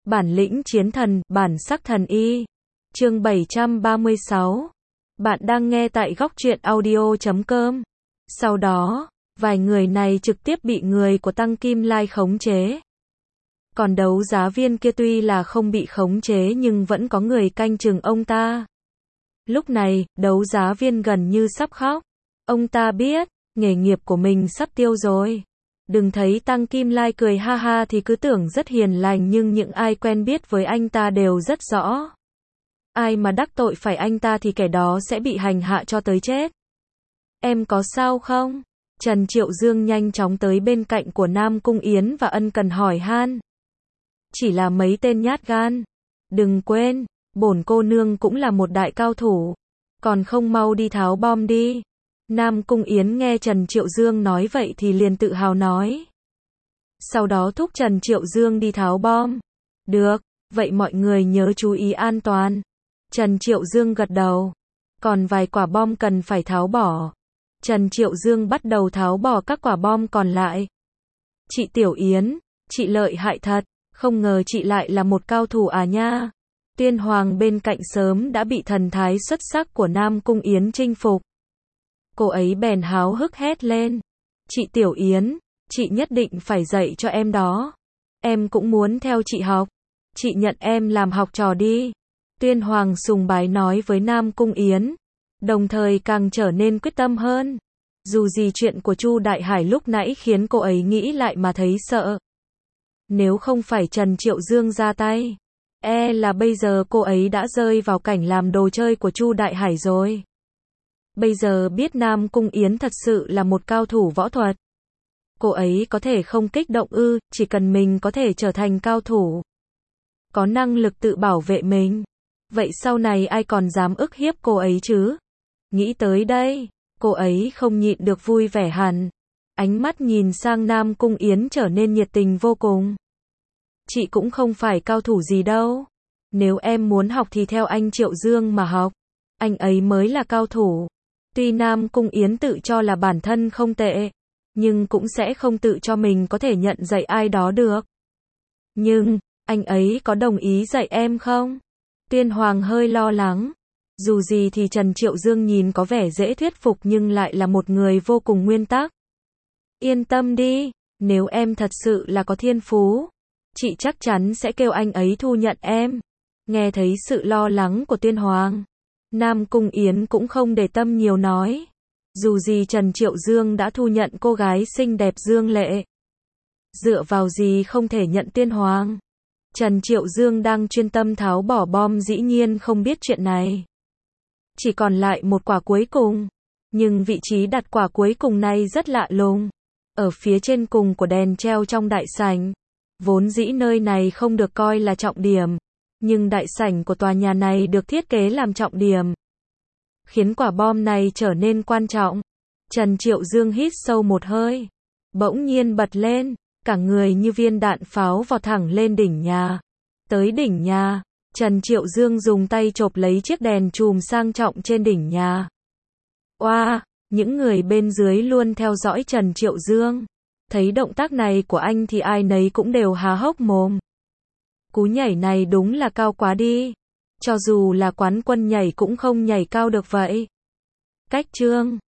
Bản lĩnh chiến thần, bản sắc thần y. Chương 736. Bạn đang nghe tại góc truyện audio.com. Sau đó, vài người này trực tiếp bị người của Tăng Kim Lai khống chế. Còn đấu giá viên kia tuy là không bị khống chế nhưng vẫn có người canh chừng ông ta. Lúc này, đấu giá viên gần như sắp khóc. Ông ta biết, nghề nghiệp của mình sắp tiêu rồi. Đừng thấy Tăng Kim Lai cười ha ha thì cứ tưởng rất hiền lành, nhưng những ai quen biết với anh ta đều rất rõ. Ai mà đắc tội phải anh ta thì kẻ đó sẽ bị hành hạ cho tới chết. Em có sao không? Trần Triệu Dương nhanh chóng tới bên cạnh của Nam Cung Yến và ân cần hỏi han. Chỉ là mấy tên nhát gan. Đừng quên, bổn cô nương cũng là một đại cao thủ. Còn không mau đi tháo bom đi. Nam Cung Yến nghe Trần Triệu Dương nói vậy thì liền tự hào nói. Sau đó thúc Trần Triệu Dương đi tháo bom. Được, vậy mọi người nhớ chú ý an toàn. Trần Triệu Dương gật đầu. Còn vài quả bom cần phải tháo bỏ. Trần Triệu Dương bắt đầu tháo bỏ các quả bom còn lại. Chị Tiểu Yến, chị lợi hại thật, không ngờ chị lại là một cao thủ à nha. Tiên Hoàng bên cạnh sớm đã bị thần thái xuất sắc của Nam Cung Yến chinh phục. Cô ấy bèn háo hức hét lên. Chị Tiểu Yến, chị nhất định phải dạy cho em đó. Em cũng muốn theo chị học. Chị nhận em làm học trò đi. Tiên Hoàng sùng bái nói với Nam Cung Yến. Đồng thời càng trở nên quyết tâm hơn. Dù gì chuyện của Chu Đại Hải lúc nãy khiến cô ấy nghĩ lại mà thấy sợ. Nếu không phải Trần Triệu Dương ra tay, là bây giờ cô ấy đã rơi vào cảnh làm đồ chơi của Chu Đại Hải rồi. Bây giờ biết Nam Cung Yến thật sự là một cao thủ võ thuật. Cô ấy có thể không kích động ư, chỉ cần mình có thể trở thành cao thủ. Có năng lực tự bảo vệ mình. Vậy sau này ai còn dám ức hiếp cô ấy chứ? Nghĩ tới đây, cô ấy không nhịn được vui vẻ hẳn. Ánh mắt nhìn sang Nam Cung Yến trở nên nhiệt tình vô cùng. Chị cũng không phải cao thủ gì đâu. Nếu em muốn học thì theo anh Triệu Dương mà học. Anh ấy mới là cao thủ. Tuy Nam Cung Yến tự cho là bản thân không tệ, nhưng cũng sẽ không tự cho mình có thể nhận dạy ai đó được. Nhưng, anh ấy có đồng ý dạy em không? Tiên Hoàng hơi lo lắng. Dù gì thì Trần Triệu Dương nhìn có vẻ dễ thuyết phục nhưng lại là một người vô cùng nguyên tắc. Yên tâm đi, nếu em thật sự là có thiên phú, chị chắc chắn sẽ kêu anh ấy thu nhận em. Nghe thấy sự lo lắng của Tiên Hoàng, Nam Cung Yến cũng không để tâm nhiều nói. Dù gì Trần Triệu Dương đã thu nhận cô gái xinh đẹp Dương Lệ. Dựa vào gì không thể nhận Tiên Hoàng? Trần Triệu Dương đang chuyên tâm tháo bỏ bom dĩ nhiên không biết chuyện này. Chỉ còn lại một quả cuối cùng. Nhưng vị trí đặt quả cuối cùng này rất lạ lùng. Ở phía trên cùng của đèn treo trong đại sảnh. Vốn dĩ nơi này không được coi là trọng điểm. Nhưng đại sảnh của tòa nhà này được thiết kế làm trọng điểm. Khiến quả bom này trở nên quan trọng. Trần Triệu Dương hít sâu một hơi. Bỗng nhiên bật lên. Cả người như viên đạn pháo vọt thẳng lên đỉnh nhà. Tới đỉnh nhà, Trần Triệu Dương dùng tay chộp lấy chiếc đèn chùm sang trọng trên đỉnh nhà. Oa, những người bên dưới luôn theo dõi Trần Triệu Dương. Thấy động tác này của anh thì ai nấy cũng đều há hốc mồm. Cú nhảy này đúng là cao quá đi. Cho dù là quán quân nhảy cũng không nhảy cao được vậy. Cách chương